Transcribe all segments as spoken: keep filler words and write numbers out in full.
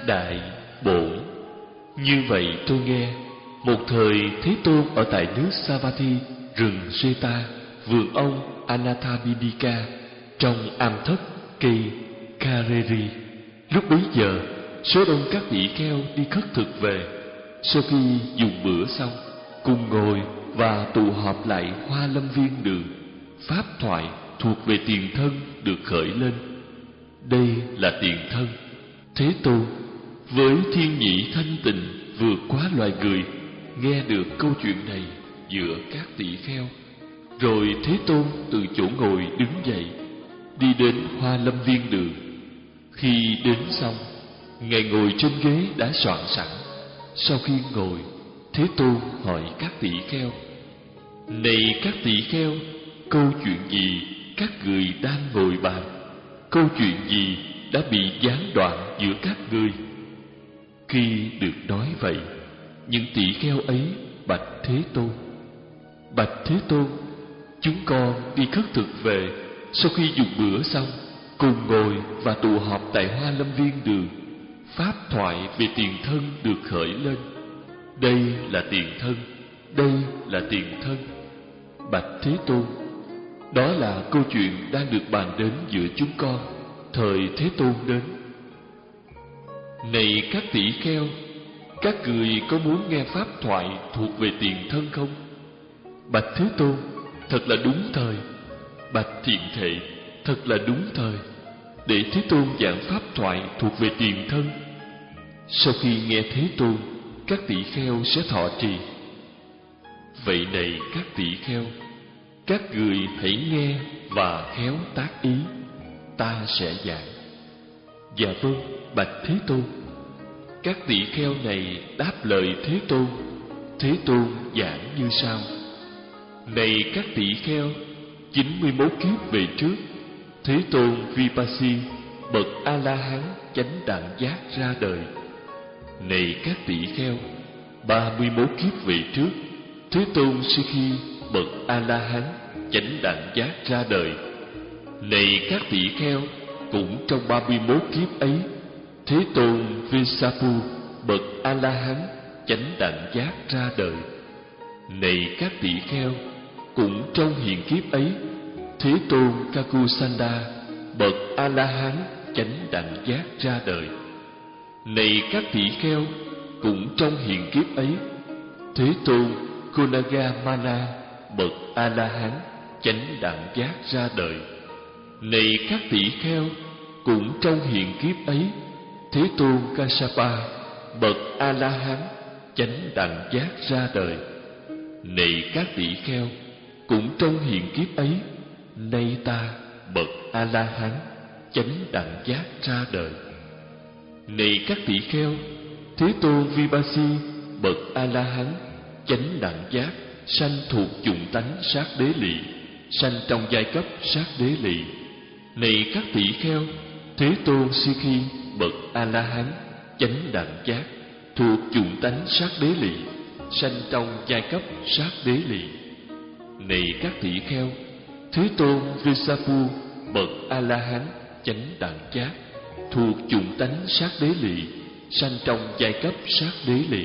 đại bổn. Như vậy tôi nghe, một thời Thế Tôn ở tại nước Savatthi, rừng Seta, vườn ông Anathapindika, trong am thất cây Kareri. Lúc bấy giờ, số đông các tỷ kheo đi khất thực về, sau khi dùng bữa xong, cùng ngồi và tụ họp lại Hoa Lâm Viên đường. Pháp thoại thuộc về tiền thân được khởi lên. Đây là tiền thân. Thế Tôn với thiên nhĩ thanh tịnh vượt quá loài người, nghe được câu chuyện này giữa các tỷ kheo. Rồi Thế Tôn từ chỗ ngồi đứng dậy, đi đến Hoa Lâm Viên đường. Khi đến xong, Ngài ngồi trên ghế đã soạn sẵn. Sau khi ngồi, Thế Tôn hỏi các tỷ kheo: Này các tỷ kheo, câu chuyện gì các người đang ngồi bàn? Câu chuyện gì đã bị gián đoạn giữa các ngươi? Khi được nói vậy, những tỷ kheo ấy bạch Thế Tôn: Bạch Thế Tôn, chúng con đi khất thực về, sau khi dùng bữa xong, cùng ngồi và tụ họp tại Hoa Lâm Viên đường. Pháp thoại về tiền thân được khởi lên. Đây là tiền thân, đây là tiền thân. Bạch Thế Tôn, đó là câu chuyện đang được bàn đến giữa chúng con thời Thế Tôn đến. Này các tỷ kheo, các người có muốn nghe pháp thoại thuộc về tiền thân không? Bạch Thế Tôn, thật là đúng thời. Bạch Thiện Thệ, thật là đúng thời. Để Thế Tôn giảng pháp thoại thuộc về tiền thân. Sau khi nghe Thế Tôn, các tỷ kheo sẽ thọ trì. Vậy này các tỷ kheo, các người hãy nghe và khéo tác ý, ta sẽ giảng. Dạ vâng, bạch Thế Tôn. Các tỷ kheo này đáp lời Thế Tôn. Thế Tôn giảng như sau: Này các tỷ kheo, chín mươi mốt kiếp về trước, Thế Tôn Vipassi, bậc A-la-hán chánh đẳng giác ra đời. Này các tỷ kheo, ba mươi mốt kiếp về trước, Thế Tôn Sikhi, bậc A-la-hán chánh đẳng giác ra đời. Này các tỷ kheo, cũng trong ba mươi mốt kiếp ấy, Thế Tôn Vesapu, bậc A-la-hán chánh đẳng giác ra đời. Này các tỷ kheo, cũng trong hiện kiếp ấy, Thế Tôn Kakusanda, bậc A-la-hán chánh đẳng giác ra đời. Này các tỷ kheo, cũng trong hiện kiếp ấy, Thế Tôn Konagamana, bậc A-la-hán chánh đẳng giác ra đời. Này các tỷ kheo, cũng trong hiện kiếp ấy, Thế Tôn Kassapa, bậc A-la-hán chánh đẳng giác ra đời. Này các tỷ kheo, cũng trong hiện kiếp ấy, nay ta, bậc A-la-hán chánh đẳng giác ra đời. Này các tỷ kheo, Thế Tôn Vipassi, bậc A-la-hán chánh đẳng giác sanh thuộc chủng tánh sát đế lì, sanh trong giai cấp sát đế lì. Này các tỷ kheo, Thế Tôn Sikhi, bậc A-la-hán chánh đẳng giác thuộc chủng tánh sát đế lì, sanh trong giai cấp sát đế lì. Này các tỷ kheo, Thế Tôn Vesapu, bậc A-la-hán chánh đẳng giác thuộc chủng tánh sát đế lì, sanh trong giai cấp sát đế lì.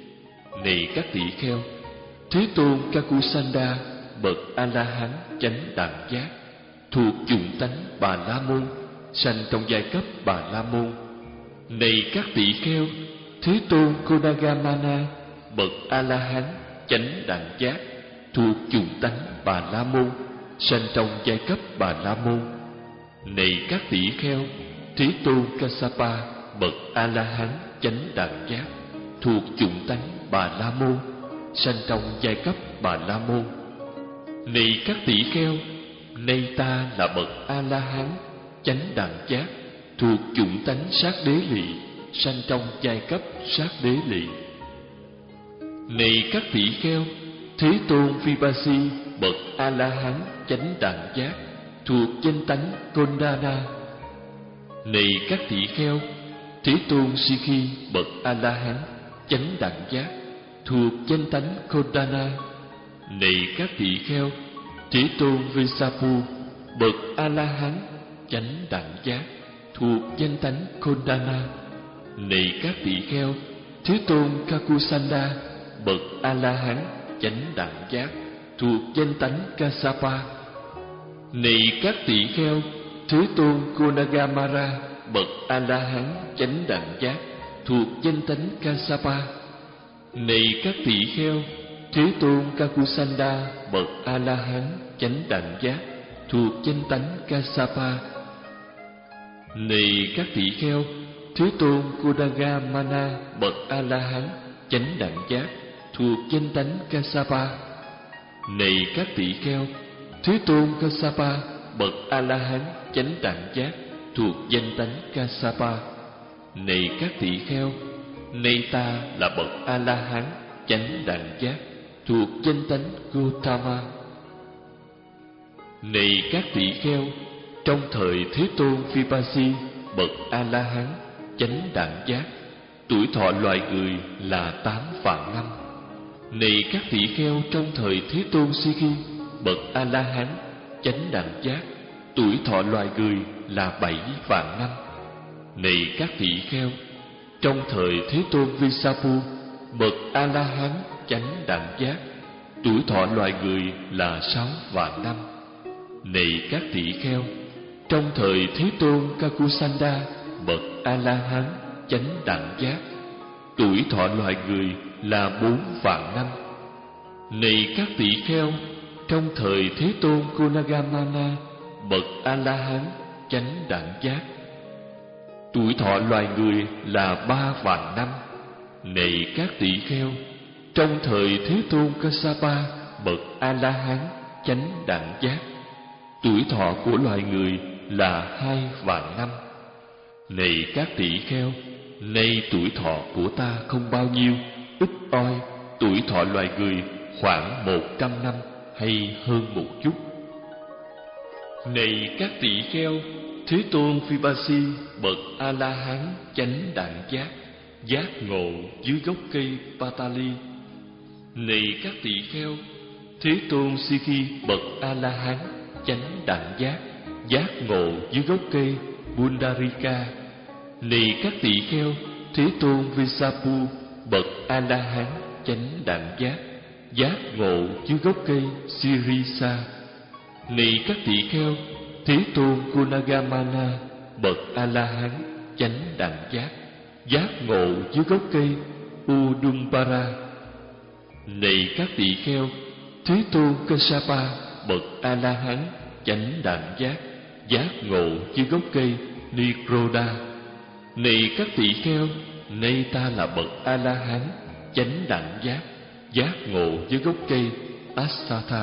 Này các tỷ kheo, Thế Tôn Kakusanda, bậc A-la-hán chánh đẳng giác thuộc chủng tánh Bà La Môn, sanh trong giai cấp Bà La Môn. Này các tỷ kheo, Thế Tôn Konagamana, bậc A-la-hán chánh đẳng giác thuộc chủng tánh Bà La Môn, sanh trong giai cấp Bà La Môn. Này các tỷ kheo, Thế Tôn Kassapa, bậc A-la-hán chánh đẳng giác thuộc chủng tánh Bà La Môn, sanh trong giai cấp Bà La Môn. Này các tỷ kheo, nay ta là bậc A-la-hán chánh đẳng giác thuộc chủng tánh sát đế lì, sanh trong giai cấp sát đế lì. Này các tỷ kheo, Thế Tôn Vipassi, bậc A-la-hán chánh đẳng giác thuộc danh tánh Kondana. Này các tỷ kheo, Thế Tôn Sikhi, bậc A-la-hán chánh đẳng giác thuộc danh tánh Kondana. Này các tỷ kheo, Thế Tôn Vesapu, bậc A-la-hán chánh đẳng giác thuộc danh tánh Kondana. Này các tỳ kheo, Thế Tôn Kakusanda bậc A La Hán chánh đẳng giác thuộc danh tánh Kassapa. Này các tỳ kheo, Thế Tôn Konagamara bậc A La Hán chánh đẳng giác thuộc danh tánh Kassapa. Này các tỳ kheo, Thế Tôn Kakusanda bậc A La Hán chánh đẳng giác thuộc danh tánh Kassapa. Này các tỳ kheo, Thế Tôn Kodagamana bậc A La Hán chánh đẳng giác thuộc danh tánh Kassapa. Này các tỳ kheo, Thế Tôn Kassapa bậc A La Hán chánh đẳng giác thuộc danh tánh Kassapa. Này các tỳ kheo, nay ta là bậc A La Hán chánh đẳng giác thuộc danh tánh Gotama. Này các tỳ kheo, trong thời Thế Tôn Vipassi bậc A La Hán chánh đẳng giác, tuổi thọ loài người là tám vạn năm. Này các tỳ kheo, trong thời Thế Tôn Sikhi bậc A La Hán chánh đẳng giác, tuổi thọ loài người là bảy vạn năm. Này các tỳ kheo, trong thời Thế Tôn Visapu bậc A La Hán chánh đẳng giác, tuổi thọ loài người là sáu vạn năm. Này các tỳ kheo, trong thời Thế Tôn Kakusanda bậc A La Hán chánh đẳng giác, tuổi thọ loài người là bốn vạn năm. Này các tỳ kheo, trong thời Thế Tôn Konagamana bậc A La Hán chánh đẳng giác, tuổi thọ loài người là ba vạn năm. Này các tỳ kheo, trong thời Thế Tôn Kassapa bậc A La Hán chánh đẳng giác, tuổi thọ của loài người là hai vạn năm. Này các tỳ kheo, nay tuổi thọ của ta không bao nhiêu, ít oi, tuổi thọ loài người khoảng một trăm năm hay hơn một chút. Này các tỳ kheo, Thế Tôn Vipassi bậc A La Hán chánh đẳng giác, giác ngộ dưới gốc cây Patali. Này các tỳ kheo, Thế Tôn Sikhi bậc A La Hán chánh đẳng giác, giác ngộ dưới gốc cây Pundarika. Này các tỳ kheo, Thế Tôn Visapu bậc A La Hán chánh đẳng giác, giác ngộ dưới gốc cây Sirisa. Này các tỳ kheo, Thế Tôn Konagamana bậc A La Hán chánh đẳng giác, giác ngộ dưới gốc cây Udumpara. Này các tỳ kheo, Thế Tôn Kassapa bậc A La Hán chánh đẳng giác, giác ngộ dưới gốc cây Nikroda. Này các tỳ kheo, nay ta là bậc A La Hán chánh đẳng giác, giác ngộ dưới gốc cây Asatha.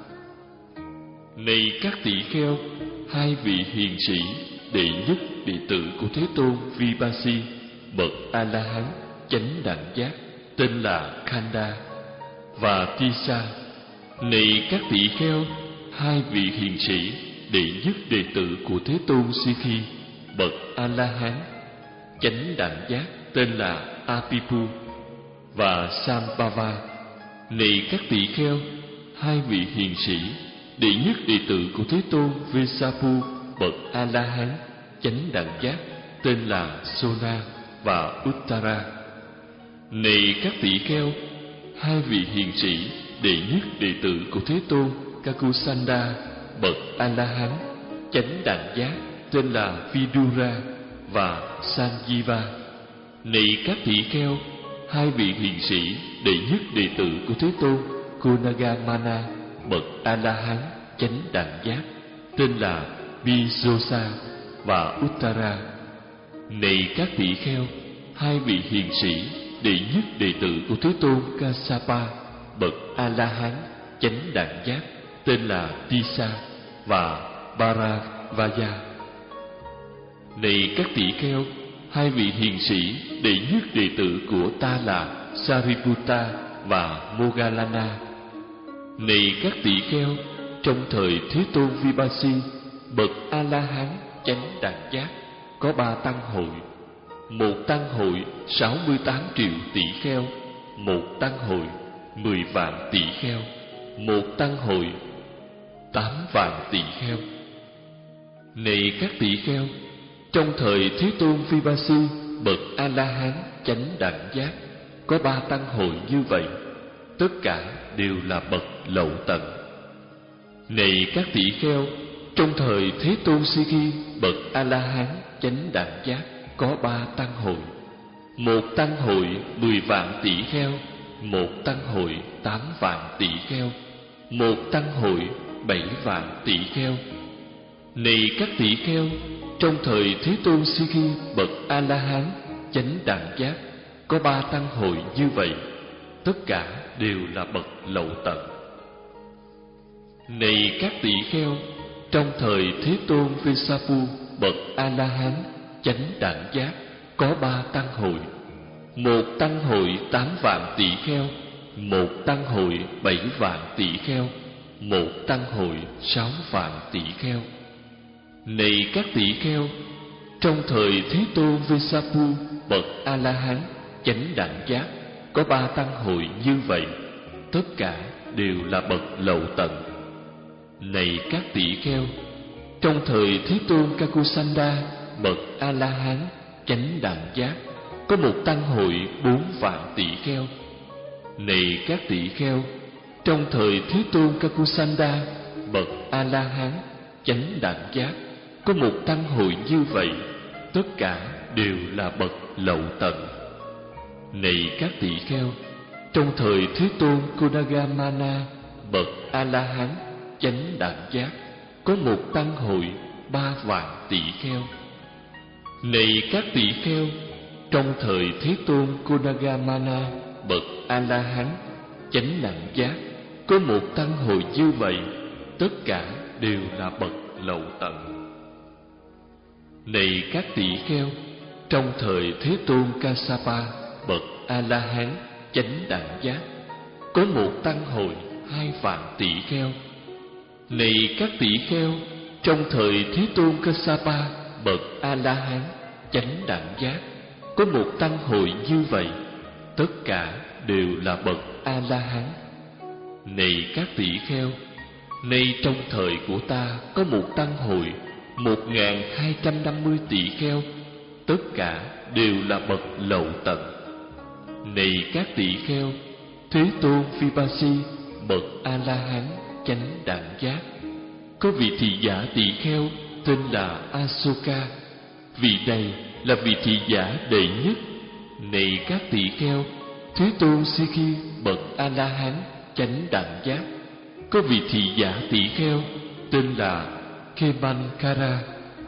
Này các tỳ kheo, hai vị hiền sĩ đệ nhất đệ tử của Thế Tôn Vipassi bậc A La Hán chánh đẳng giác tên là Khanda và Tisa. Này các tỳ kheo, hai vị hiền sĩ đệ nhất đệ tử của Thế Tôn Sikhi bậc A La Hán chánh đẳng giác tên là Apipu và Sambhava. Này các tỳ kheo, hai vị hiền sĩ đệ nhất đệ tử của Thế Tôn Visapu bậc A La Hán chánh đẳng giác tên là Sona và Uttara. Này các tỳ kheo, hai vị hiền sĩ đệ nhất đệ tử của Thế Tôn Kakusanda bậc A La Hán chánh đẳng giác tên là Vidura và Sanjiva. Này các tỳ kheo, hai vị hiền sĩ đệ nhất đệ tử của Thế Tôn Konagamana bậc A La Hán chánh đẳng giác tên là Bijosa và Uttara. Này các tỳ kheo, hai vị hiền sĩ đệ nhất đệ tử của Thế Tôn Kassapa bậc A La Hán chánh đẳng giác tên là Tisa và Bharavaya. Này các tỳ kheo, hai vị hiền sĩ đệ nhất đệ tử của ta là Sariputta và Moggallana. Này các tỳ kheo, trong thời Thế Tôn Vipassi bậc A La Hán chánh đẳng giác có ba tăng hội: một tăng hội sáu mươi tám triệu tỷ kheo, một tăng hội mười vạn tỷ kheo, một tăng hội tám vạn tỷ kheo. Này các tỷ kheo, trong thời Thế Tôn Vipassi bậc A La Hán chánh đẳng giác có ba tăng hội như vậy, tất cả đều là bậc lậu tận. Này các tỷ kheo, trong thời Thế Tôn Si Khi, bậc A La Hán chánh đẳng giác có ba tăng hội: một tăng hội mười vạn tỷ kheo, một tăng hội tám vạn tỷ kheo, một tăng hội bảy vạn tỷ kheo. Này các tỷ kheo, trong thời Thế Tôn Si Khi, bậc A La Hán chánh đẳng giác có ba tăng hội như vậy, tất cả đều là bậc lậu tận. Này các tỷ kheo, trong thời Thế Tôn Vesapu, bậc A La Hán chánh đẳng giác có ba tăng hội: một tăng hội tám vạn tỷ kheo, một tăng hội bảy vạn tỷ kheo, một tăng hội sáu vạn tỷ kheo. Này các tỷ kheo, trong thời Thế Tôn Vesapu, bậc A La Hán chánh đẳng giác có ba tăng hội như vậy, tất cả đều là bậc lậu tận. Này các tỷ kheo, trong thời Thế Tôn Kakusanda, bậc A La Hán chánh đẳng giác có một tăng hội bốn vạn tỷ kheo. Này các tỷ kheo, trong thời Thế Tôn Kakusanda, bậc A La Hán chánh đẳng giác có một tăng hội như vậy, tất cả đều là bậc lậu tận. Này các tỷ kheo, trong thời Thế Tôn Kodagamana, bậc A La Hán chánh đẳng giác có một tăng hội ba vạn tỷ kheo. Này các tỷ kheo, trong thời Thế Tôn Kodagamana, bậc A La Hán chánh đẳng giác có một tăng hội như vậy, tất cả đều là bậc lậu tận. Này các tỷ kheo, trong thời Thế Tôn Kassapa, bậc A La Hán chánh đẳng giác có một tăng hội hai vạn tỷ kheo. Này các tỷ kheo, trong thời Thế Tôn Kassapa, bậc A La Hán chánh đẳng giác có một tăng hội như vậy, tất cả đều là bậc A La Hán. Này các tỷ kheo, nay trong thời của ta có một tăng hội một ngàn hai trăm năm mươi tỷ kheo, tất cả đều là bậc lậu tận. Này các tỷ kheo, Thế Tôn Vipassi, bậc A La Hán chánh đẳng giác có vị thị giả tỷ kheo tên là Asoka, vị này là vị thị giả đệ nhất. Này các tỷ kheo, Thế Tôn Si Khi, bậc A La Hán chánh đẳng giác có vị thị giả tỷ kheo tên là Kemankara,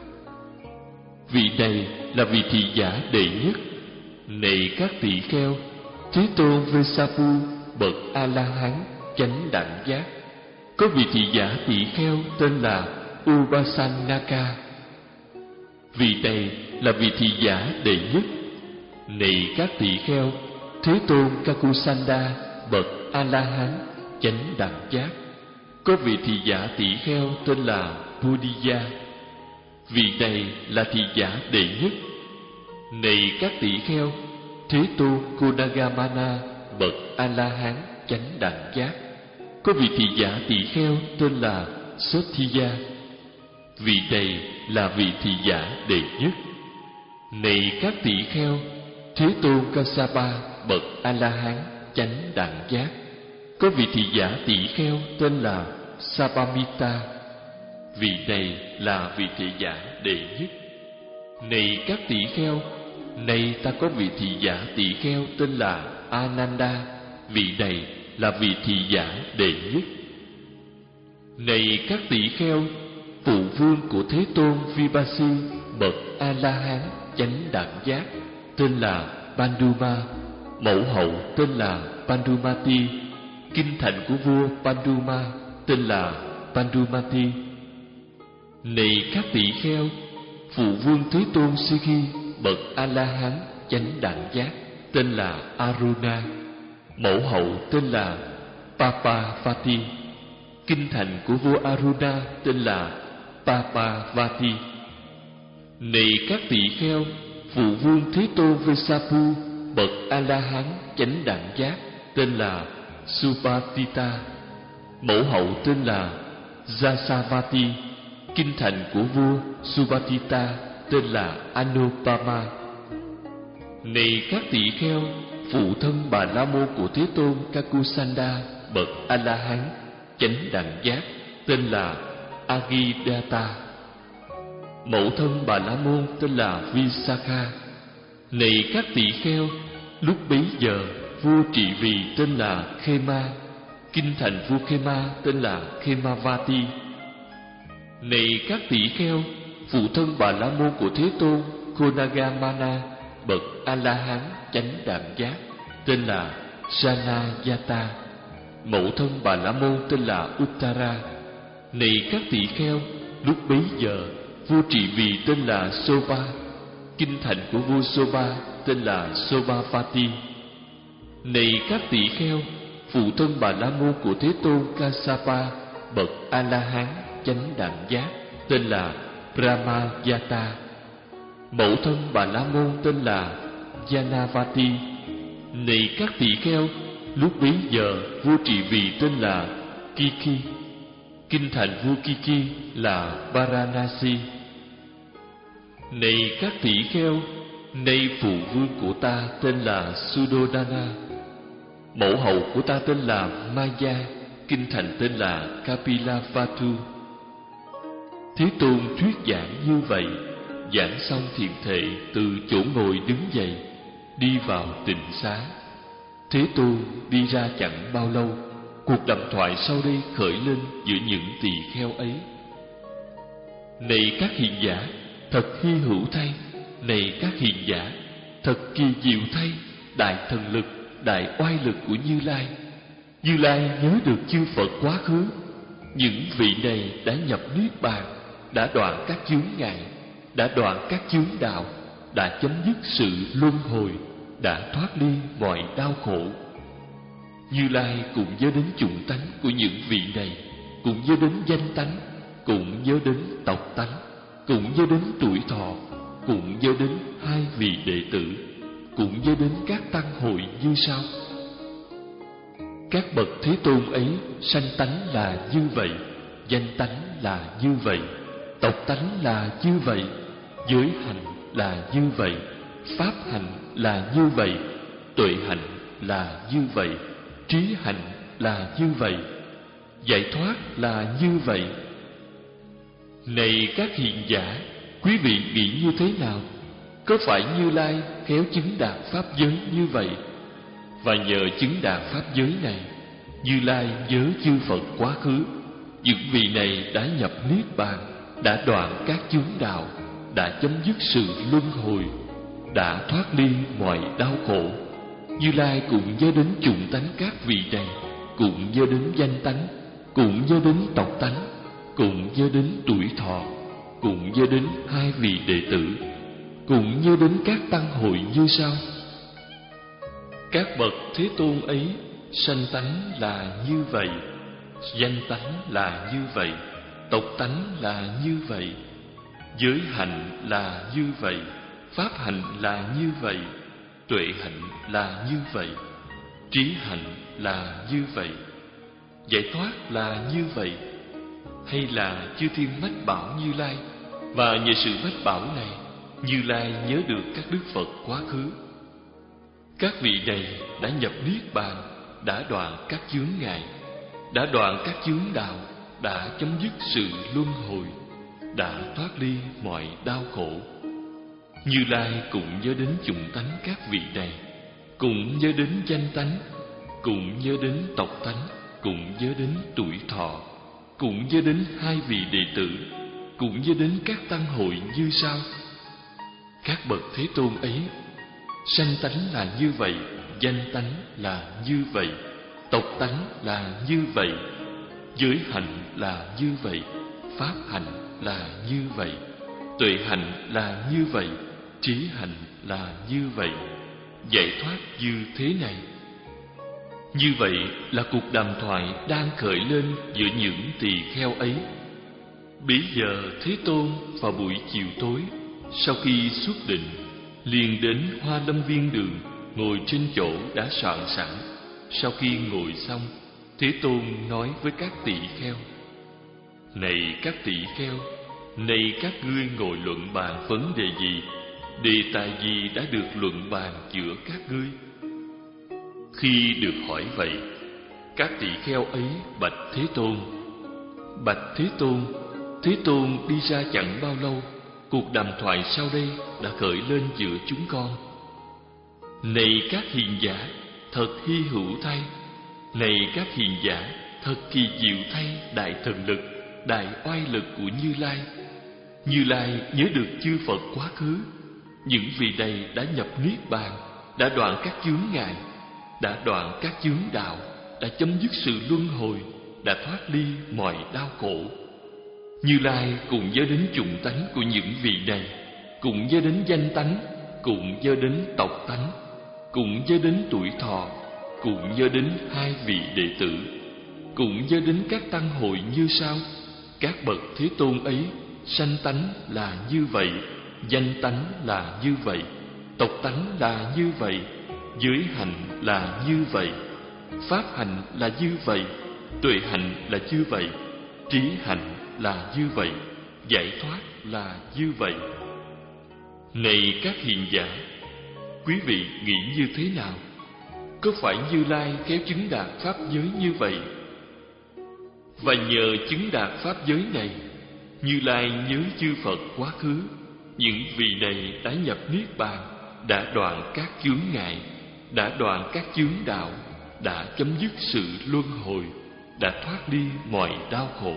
vị này là vị thị giả đệ nhất. Này các tỷ kheo, Thế Tôn Vesapu, bậc A La Hán chánh đẳng giác có vị thị giả tỷ kheo tên là Upasanaka, vị này là vị thị giả đệ nhất. Này các tỷ kheo, Thế Tôn Kakusanda, bậc A La Hán chánh đẳng giác có vị thị giả tỷ kheo tên là Bodhiya, vị này là thị giả đệ nhất. Này các tỷ kheo, Thế Tôn Kodagamana, bậc A La Hán chánh đẳng giác có vị thị giả tỷ kheo tên là Sothiya, vị này là vị thị giả đệ nhất. Này các tỷ kheo, Thế Tôn Kassapa, bậc A La Hán chánh đẳng giác có vị thị giả tỷ kheo tên là Sapamita, vị này là vị thị giả đệ nhất. Này các tỷ kheo, nay ta có vị thị giả tỷ kheo tên là Ananda, vị này là vị thị giả đệ nhất. Này các tỷ kheo, phụ vương của Thế Tôn Vipassi, bậc A La Hán chánh đẳng giác tên là Panduma, mẫu hậu tên là Pandumati, kinh thành của vua Panduma tên là Pandumati. Này các tỷ kheo, phụ vương Thế Tôn Si Khi, bậc A La Hán chánh đẳng giác tên là Aruna, mẫu hậu tên là Papavati, kinh thành của vua Aruna tên là Papavati. Này các tỷ kheo, phụ vương Thế Tôn Vesapu, bậc A La Hán chánh đẳng giác tên là Supatita, mẫu hậu tên là Jasavati, kinh thành của vua Supatita tên là Anupama. Này các tỳ kheo, phụ thân Bà La Môn của Thế Tôn Kakusanda bậc A La Hán chánh đẳng giác tên là Agidata. Mẫu thân Bà La Môn tên là Visakha. Này các tỳ kheo, lúc bấy giờ vua trị vì tên là Khema, kinh thành vua Khema tên là Khemavati. Này các tỳ kheo, phụ thân Bà La Môn của Thế Tôn Konagamana bậc A La Hán chánh đạm giác tên là Sanayata. Mẫu thân Bà La Môn tên là Uttara. Này các tỳ kheo, lúc bấy giờ vua trị vì tên là Soba, kinh thành của vua Soba tên là Sobapati. Này các tỳ kheo, phụ thân Bà La Môn của Thế Tôn Kassapa bậc A La Hán chánh đạm giác tên là Brahmayata. Mẫu thân Bà La Môn tên là Janavati. Này các tỳ kheo, lúc bấy giờ vua trị vì tên là Kiki, kinh thành vua Kiki là Varanasi. Này các tỳ kheo, nay phụ vương của ta tên là Sudodana, mẫu hậu của ta tên là Maya, kinh thành tên là Kapilavatthu. Thế Tôn thuyết giảng như vậy, giảng xong thiền thệ từ chỗ ngồi đứng dậy, đi vào tịnh xá. Thế Tôn đi ra chẳng bao lâu, cuộc đàm thoại sau đây khởi lên giữa những tỳ kheo ấy. Này các hiền giả, thật hy hữu thay. Này các hiền giả, thật kỳ diệu thay. Đại thần lực, đại oai lực của Như Lai. Như Lai nhớ được chư Phật quá khứ. Những vị này đã nhập niết bàn, đã đoạn các chướng ngại, đã đoạn các chướng đạo, đã chấm dứt sự luân hồi, đã thoát ly mọi đau khổ. Như Lai cũng nhớ đến chủng tánh của những vị này, cũng nhớ đến danh tánh, cũng nhớ đến tộc tánh, cũng nhớ đến tuổi thọ, cũng nhớ đến hai vị đệ tử, cũng nhớ đến các tăng hội như sau. Các bậc Thế Tôn ấy sanh tánh là như vậy, danh tánh là như vậy, tộc tánh là như vậy, giới hành là như vậy, pháp hành là như vậy, tuệ hành là như vậy, trí hành là như vậy, giải thoát là như vậy. Này các hiền giả, quý vị nghĩ như thế nào? Có phải Như Lai khéo chứng đạt pháp giới như vậy? Và nhờ chứng đạt pháp giới này, Như Lai nhớ chư Phật quá khứ. Những vị này đã nhập niết bàn, đã đoạn các chướng đạo, đã chấm dứt sự luân hồi, đã thoát ly mọi đau khổ. Như Lai cũng nhớ đến chủng tánh các vị này, cũng nhớ đến danh tánh, cũng nhớ đến tộc tánh, cũng nhớ đến tuổi thọ, cũng nhớ đến hai vị đệ tử, cũng nhớ đến các tăng hội như sau. Các bậc Thế Tôn ấy sanh tánh là như vậy, danh tánh là như vậy, tộc tánh là như vậy, giới hạnh là như vậy, pháp hạnh là như vậy, tuệ hạnh là như vậy, trí hạnh là như vậy, giải thoát là như vậy. Hay là chư thiên mách bảo Như Lai, và nhờ sự mách bảo này, Như Lai nhớ được các đức Phật quá khứ. Các vị này đã nhập niết bàn, đã đoạn các chướng ngại, đã đoạn các chướng đạo, đã chấm dứt sự luân hồi, đã thoát ly mọi đau khổ. Như Lai cũng nhớ đến chủng tánh các vị này, cũng nhớ đến danh tánh, cũng nhớ đến tộc tánh, cũng nhớ đến tuổi thọ, cũng nhớ đến hai vị đệ tử, cũng nhớ đến các tăng hội như sau. Các bậc Thế Tôn ấy sanh tánh là như vậy, danh tánh là như vậy, tộc tánh là như vậy, giới hạnh là như vậy, pháp hạnh là như vậy, tuệ hạnh là như vậy, trí hạnh là như vậy, giải thoát như thế này. Như vậy là cuộc đàm thoại đang khởi lên giữa những tỳ kheo ấy. Bấy giờ Thế Tôn vào buổi chiều tối, sau khi xuất định, liền đến Hoa Lâm Viên đường, ngồi trên chỗ đã soạn sẵn. Sau khi ngồi xong, Thế Tôn nói với các tỳ kheo: Này các tỳ kheo, này các ngươi ngồi luận bàn vấn đề gì? đề tài gì đã được luận bàn giữa các ngươi? Khi được hỏi vậy, các tỳ kheo ấy bạch Thế Tôn: Bạch Thế Tôn, Thế Tôn đi ra chẳng bao lâu, cuộc đàm thoại sau đây đã khởi lên giữa chúng con. Này các hiền giả, thật hy hữu thay! Này các hiền giả, thật kỳ diệu thay đại thần lực, đại oai lực của Như Lai! Như Lai nhớ được chư Phật quá khứ, những vị này đã nhập niết bàn, đã đoạn các chướng ngại, đã đoạn các chướng đạo, đã chấm dứt sự luân hồi, đã thoát ly mọi đau khổ. Như Lai cũng nhớ đến chủng tánh của những vị này, cũng nhớ đến danh tánh, cũng nhớ đến tộc tánh, cũng nhớ đến tuổi thọ, cũng nhớ đến hai vị đệ tử, cũng nhớ đến các tăng hội như sau. Các bậc Thế Tôn ấy, sanh tánh là như vậy, danh tánh là như vậy, tộc tánh là như vậy, giới hạnh là như vậy, pháp hạnh là như vậy, tuệ hạnh là như vậy, trí hạnh là như vậy, giải thoát là như vậy. Này các hiền giả, quý vị nghĩ như thế nào? Có phải Như Lai khéo chứng đạt pháp giới như vậy? Và nhờ chứng đạt pháp giới này, Như Lai nhớ chư Phật quá khứ, những vị này đã nhập niết bàn, đã đoạn các chướng ngại, đã đoạn các chướng đạo, đã chấm dứt sự luân hồi, đã thoát đi mọi đau khổ.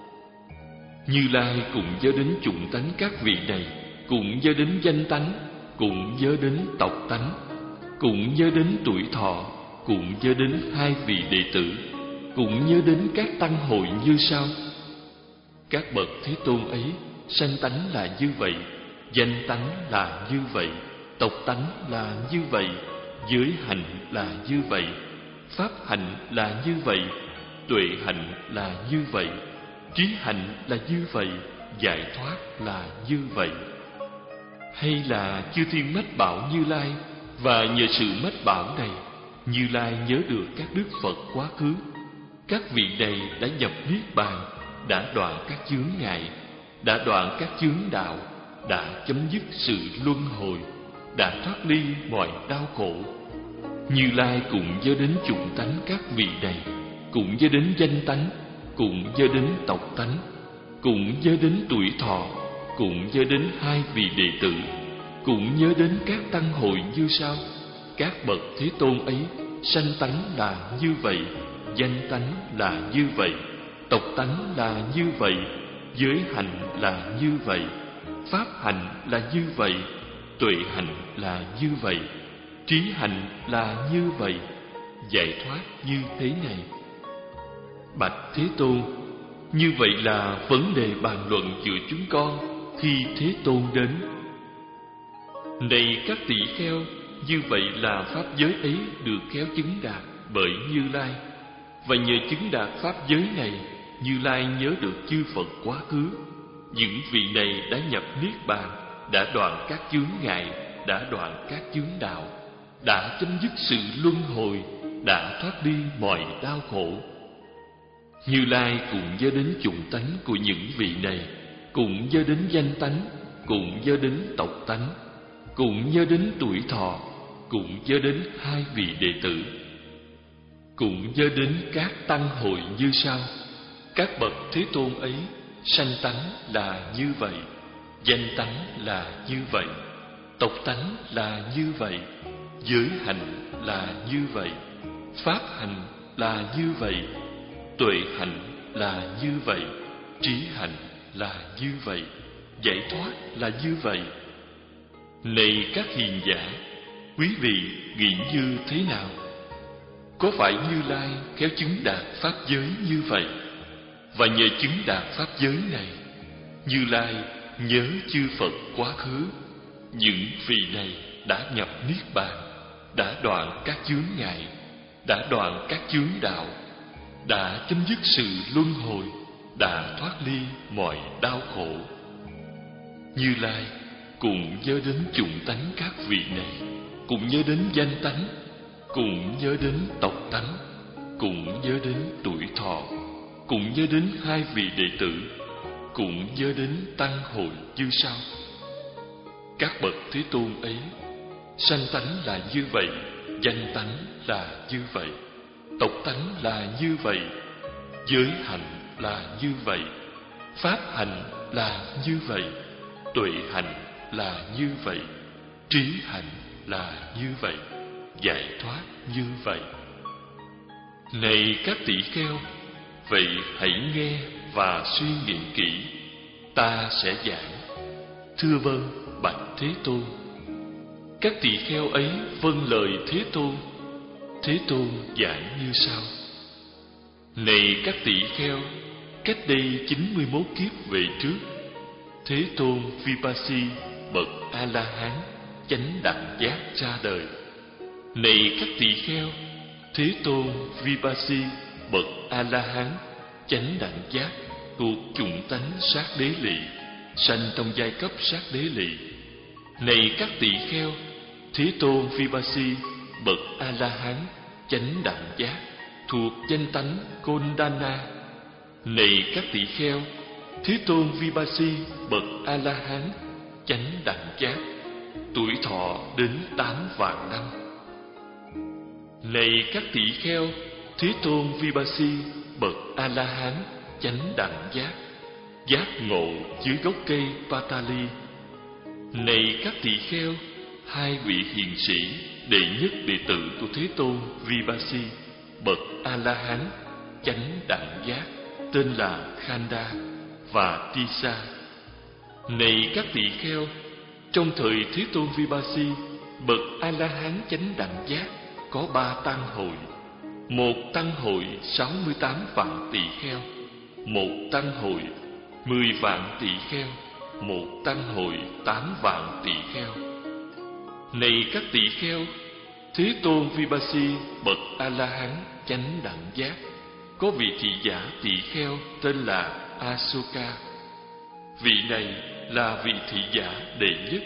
Như Lai cũng nhớ đến chủng tánh các vị này, cũng nhớ đến danh tánh, cũng nhớ đến tộc tánh, cũng nhớ đến tuổi thọ, cũng nhớ đến hai vị đệ tử, cũng nhớ đến các tăng hội như sau. Các bậc Thế Tôn ấy, sanh tánh là như vậy, danh tánh là như vậy, tộc tánh là như vậy, giới hạnh là như vậy, pháp hạnh là như vậy, tuệ hạnh là như vậy, trí hạnh là như vậy, giải thoát là như vậy. Hay là chư thiên mách bảo Như Lai, và nhờ sự mách bảo này, Như Lai nhớ được các đức Phật quá khứ, các vị này đã nhập niết bàn, đã đoạn các chướng ngại, đã đoạn các chướng đạo, đã chấm dứt sự luân hồi, đã thoát ly mọi đau khổ. Như Lai cũng nhớ đến chủng tánh các vị này, cũng nhớ đến danh tánh, cũng nhớ đến tộc tánh, cũng nhớ đến tuổi thọ, cũng nhớ đến hai vị đệ tử, cũng nhớ đến các tăng hội như sau. Các bậc Thế Tôn ấy, sanh tánh là như vậy, danh tánh là như vậy, tộc tánh là như vậy, giới hạnh là như vậy, pháp hạnh là như vậy, tuệ hạnh là như vậy, trí hạnh là như vậy, giải thoát như thế này. Bạch Thế Tôn, như vậy là vấn đề bàn luận giữa chúng con khi Thế Tôn đến. Này các tỷ kheo, như vậy là pháp giới ấy được khéo chứng đạt bởi Như Lai, và nhờ chứng đạt pháp giới này, Như Lai nhớ được chư Phật quá khứ, những vị này đã nhập niết bàn, đã đoạn các chướng ngại, đã đoạn các chướng đạo, đã chấm dứt sự luân hồi, đã thoát đi mọi đau khổ. Như Lai cũng nhớ đến chủng tánh của những vị này, cũng nhớ đến danh tánh, cũng nhớ đến tộc tánh, cũng nhớ đến tuổi thọ, cũng nhớ đến hai vị đệ tử, cũng nhớ đến các tăng hội như sau. Các bậc Thế Tôn ấy, sanh tánh là như vậy, danh tánh là như vậy, tộc tánh là như vậy, giới hạnh là như vậy, pháp hạnh là như vậy, tuệ hạnh là như vậy, trí hạnh là như vậy, giải thoát là như vậy. Này các hiền giả, quý vị nghĩ như thế nào? Có phải Như Lai khéo chứng đạt pháp giới như vậy? Và nhờ chứng đạt pháp giới này, Như Lai nhớ chư Phật quá khứ, những vị này đã nhập niết bàn, đã đoạn các chướng ngại, đã đoạn các chướng đạo, đã chấm dứt sự luân hồi, đã thoát ly mọi đau khổ. Như Lai cũng nhớ đến chủng tánh các vị này, cũng nhớ đến danh tánh, cũng nhớ đến tộc tánh, cũng nhớ đến tuổi thọ, cũng nhớ đến hai vị đệ tử, cũng nhớ đến tăng hội như sau. các bậc Thế Tôn ấy. Sanh tánh là như vậy, danh tánh là như vậy, tộc tánh là như vậy, giới hạnh là như vậy, pháp hạnh là như vậy, tuệ hạnh là như vậy, trí hạnh là như vậy, giải thoát như vậy. Này các tỷ kheo, vậy hãy nghe và suy nghĩ kỹ, ta sẽ giảng. Thưa vâng, bạch Thế Tôn. Các tỳ kheo ấy vâng lời Thế Tôn. Thế Tôn giảng như sau: Này các tỳ kheo, cách đây chín mươi mốt kiếp về trước, Thế Tôn Vipassi bậc A La Hán chánh đẳng giác ra đời. Này các tỳ kheo, Thế Tôn Vipassi bậc A La Hán chánh đẳng giác thuộc chủng tánh sát đế lỵ, sanh trong giai cấp sát đế lỵ. Này các tỳ kheo, Thế Tôn Vipassi bậc A La Hán chánh đẳng giác thuộc danh tánh Kondana. Này các tỳ kheo, Thế Tôn Vipassi bậc A La Hán chánh đẳng giác tuổi thọ đến tám vạn năm. Này các tỳ kheo, Thế Tôn Vipassi bậc A La Hán chánh đẳng giác giác ngộ dưới gốc cây Patali. Này các tỳ kheo, hai vị hiền sĩ đệ nhất đệ tử của Thế Tôn Vipassi bậc A La Hán chánh đẳng giác tên là Khanda và Tisa. Này các tỳ kheo, trong thời Thế Tôn Vipassi bậc A La Hán chánh đẳng giác có ba tăng hội: một tăng hội sáu mươi tám vạn tỳ kheo, một tăng hội mười vạn tỳ kheo, một tăng hội tám vạn tỳ kheo. Này các tỳ kheo, Thế Tôn Vipassi bậc A La Hán chánh đẳng giác có vị thị giả tỳ kheo tên là Asoka. Vị này là vị thị giả đệ nhất.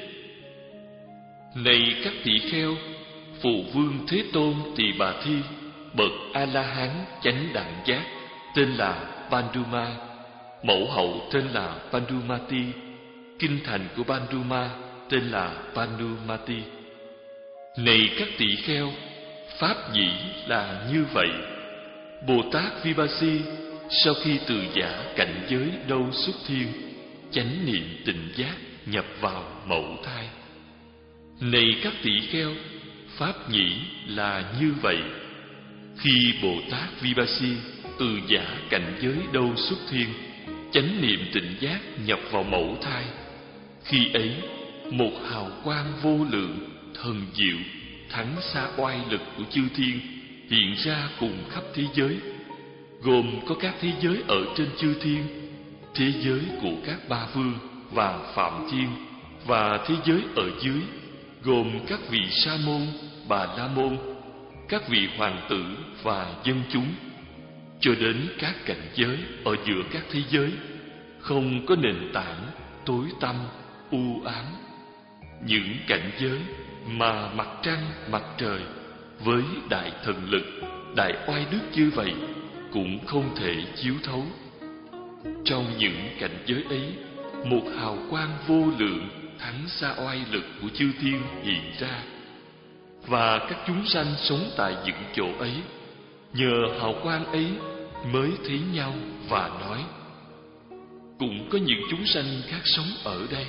Này các tỳ kheo, phụ vương Thế Tôn Tỳ Bà Thi bậc A La Hán chánh đẳng giác tên là Panduma, mẫu hậu tên là Pandumati, kinh thành của Panduma tên là Pandumati. Này các tỳ kheo, pháp nhĩ là như vậy. Bồ Tát Vipassi sau khi từ giả cảnh giới đâu xuất thiên, chánh niệm tịnh giác nhập vào mẫu thai. Này các tỳ kheo, pháp nhĩ là như vậy. Khi Bồ Tát Vipassi từ giả cảnh giới đâu xuất thiên, chánh niệm tịnh giác nhập vào mẫu thai, khi ấy một hào quang vô lượng thần diệu thắng xa oai lực của chư thiên hiện ra cùng khắp thế giới, gồm có các thế giới ở trên chư thiên, thế giới của các ba vương và phạm thiên, và thế giới ở dưới gồm các vị sa môn, bà la môn, các vị hoàng tử và dân chúng, cho đến các cảnh giới ở giữa các thế giới, không có nền tảng, tối tăm, u ám. Những cảnh giới mà mặt trăng, mặt trời với đại thần lực, đại oai đức như vậy cũng không thể chiếu thấu. Trong những cảnh giới ấy, một hào quang vô lượng thắng xa oai lực của chư thiên hiện ra, và các chúng sanh sống tại những chỗ ấy nhờ hào quang ấy mới thấy nhau và nói: cũng có những chúng sanh khác sống ở đây.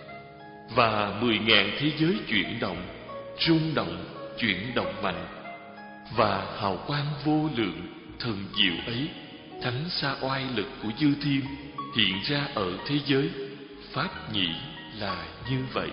Và mười ngàn thế giới chuyển động, rung động, chuyển động mạnh, và hào quang vô lượng thần diệu ấy thắng xa oai lực của chư thiên hiện ra ở thế giới. Pháp nhĩ là như vậy.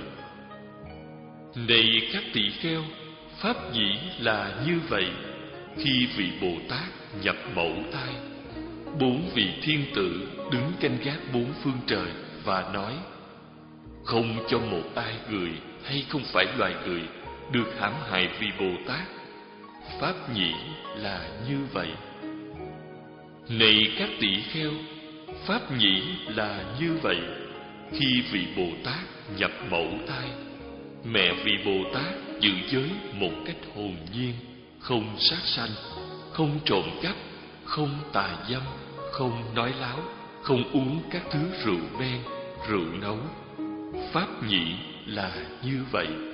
Này các tỳ kheo, pháp nhĩ là như vậy. Khi vị Bồ Tát nhập mẫu thai, bốn vị thiên tử đứng canh gác bốn phương trời và nói: không cho một ai người hay không phải loài người được hãm hại vì Bồ Tát. Pháp nhĩ là như vậy. Này các tỳ kheo, pháp nhĩ là như vậy. Khi vị Bồ Tát nhập mẫu thai, mẹ vị Bồ Tát giữ giới một cách hồn nhiên, không sát sanh, không trộm cắp, không tà dâm, không nói láo, không uống các thứ rượu men, rượu nấu. Pháp nhĩ là như vậy.